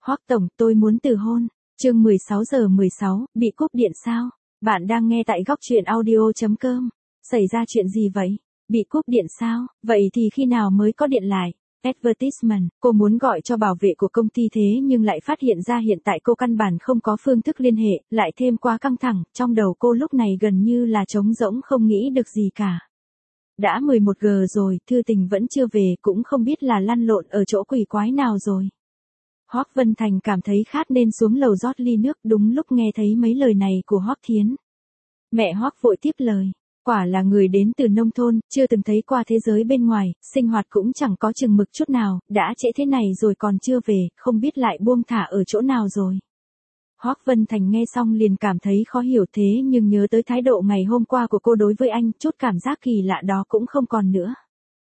Hoắc tổng, tôi muốn từ hôn. Chương 16:16, bị cúp điện sao? Bạn đang nghe tại góc truyện audio.com. Xảy ra chuyện gì vậy? Bị cúp điện sao? Vậy thì khi nào mới có điện lại? Advertisement, cô muốn gọi cho bảo vệ của công ty thế nhưng lại phát hiện ra hiện tại cô căn bản không có phương thức liên hệ, lại thêm quá căng thẳng, trong đầu cô lúc này gần như là trống rỗng không nghĩ được gì cả. Đã 11 giờ rồi, Thư Tình vẫn chưa về, cũng không biết là lăn lộn ở chỗ quỷ quái nào rồi. Hoắc Vân Thành cảm thấy khát nên xuống lầu rót ly nước, đúng lúc nghe thấy mấy lời này của Hoắc Thiến. Mẹ Hoắc vội tiếp lời, quả là người đến từ nông thôn, chưa từng thấy qua thế giới bên ngoài, sinh hoạt cũng chẳng có chừng mực chút nào, đã trễ thế này rồi còn chưa về, không biết lại buông thả ở chỗ nào rồi. Hoắc Vân Thành nghe xong liền cảm thấy khó hiểu thế nhưng nhớ tới thái độ ngày hôm qua của cô đối với anh, chút cảm giác kỳ lạ đó cũng không còn nữa.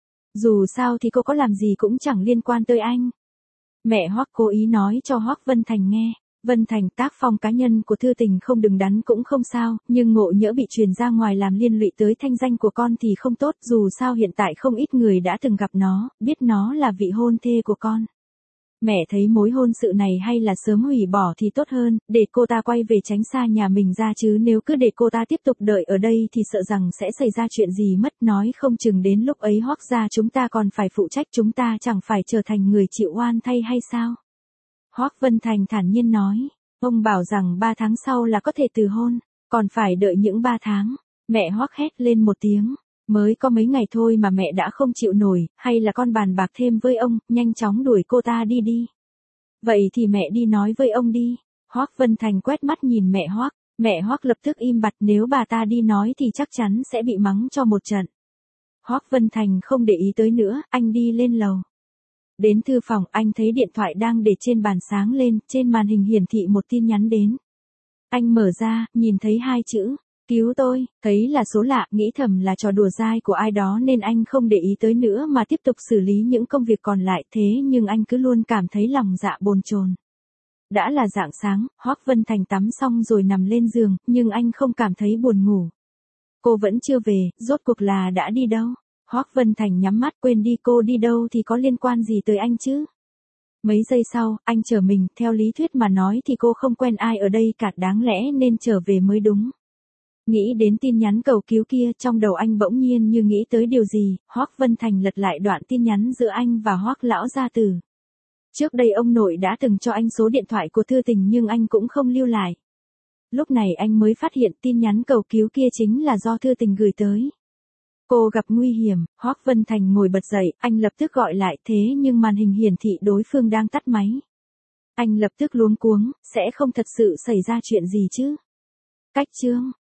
Dù sao thì cô có làm gì cũng chẳng liên quan tới anh. Mẹ Hoắc cố ý nói cho Hoắc Vân Thành nghe. Vân Thành, tác phong cá nhân của Thư Tình không đứng đắn cũng không sao, nhưng ngộ nhỡ bị truyền ra ngoài làm liên lụy tới thanh danh của con thì không tốt, dù sao hiện tại không ít người đã từng gặp nó, biết nó là vị hôn thê của con. Mẹ thấy mối hôn sự này hay là sớm hủy bỏ thì tốt hơn, để cô ta quay về tránh xa nhà mình ra, chứ nếu cứ để cô ta tiếp tục đợi ở đây thì sợ rằng sẽ xảy ra chuyện gì mất, nói không chừng đến lúc ấy Hoắc gia chúng ta còn phải phụ trách, chúng ta chẳng phải trở thành người chịu oan thay hay sao? Hoắc Vân Thành thản nhiên nói, ông bảo rằng 3 tháng sau là có thể từ hôn, còn phải đợi những 3 tháng. Mẹ Hoắc hét lên một tiếng. Mới có mấy ngày thôi mà mẹ đã không chịu nổi, hay là con bàn bạc thêm với ông, nhanh chóng đuổi cô ta đi đi. Vậy thì mẹ đi nói với ông đi. Hoắc Vân Thành quét mắt nhìn mẹ Hoắc lập tức im bặt, nếu bà ta đi nói thì chắc chắn sẽ bị mắng cho một trận. Hoắc Vân Thành không để ý tới nữa, anh đi lên lầu. Đến thư phòng, anh thấy điện thoại đang để trên bàn sáng lên, trên màn hình hiển thị một tin nhắn đến. Anh mở ra, nhìn thấy 2 chữ. Cứu tôi, thấy là số lạ, nghĩ thầm là trò đùa dai của ai đó nên anh không để ý tới nữa mà tiếp tục xử lý những công việc còn lại, thế nhưng anh cứ luôn cảm thấy lòng dạ bồn chồn. Đã là rạng sáng, Hoắc Vân Thành tắm xong rồi nằm lên giường, nhưng anh không cảm thấy buồn ngủ. Cô vẫn chưa về, rốt cuộc là đã đi đâu? Hoắc Vân Thành nhắm mắt, quên đi cô đi đâu thì có liên quan gì tới anh chứ? Mấy giây sau, anh trở mình, theo lý thuyết mà nói thì cô không quen ai ở đây cả, đáng lẽ nên trở về mới đúng. Nghĩ đến tin nhắn cầu cứu kia, trong đầu anh bỗng nhiên như nghĩ tới điều gì, Hoắc Vân Thành lật lại đoạn tin nhắn giữa anh và Hoắc lão gia tử. Trước đây ông nội đã từng cho anh số điện thoại của Thư Tình nhưng anh cũng không lưu lại. Lúc này anh mới phát hiện tin nhắn cầu cứu kia chính là do Thư Tình gửi tới. Cô gặp nguy hiểm, Hoắc Vân Thành ngồi bật dậy, anh lập tức gọi lại, thế nhưng màn hình hiển thị đối phương đang tắt máy. Anh lập tức luống cuống, sẽ không thật sự xảy ra chuyện gì chứ? Cách chương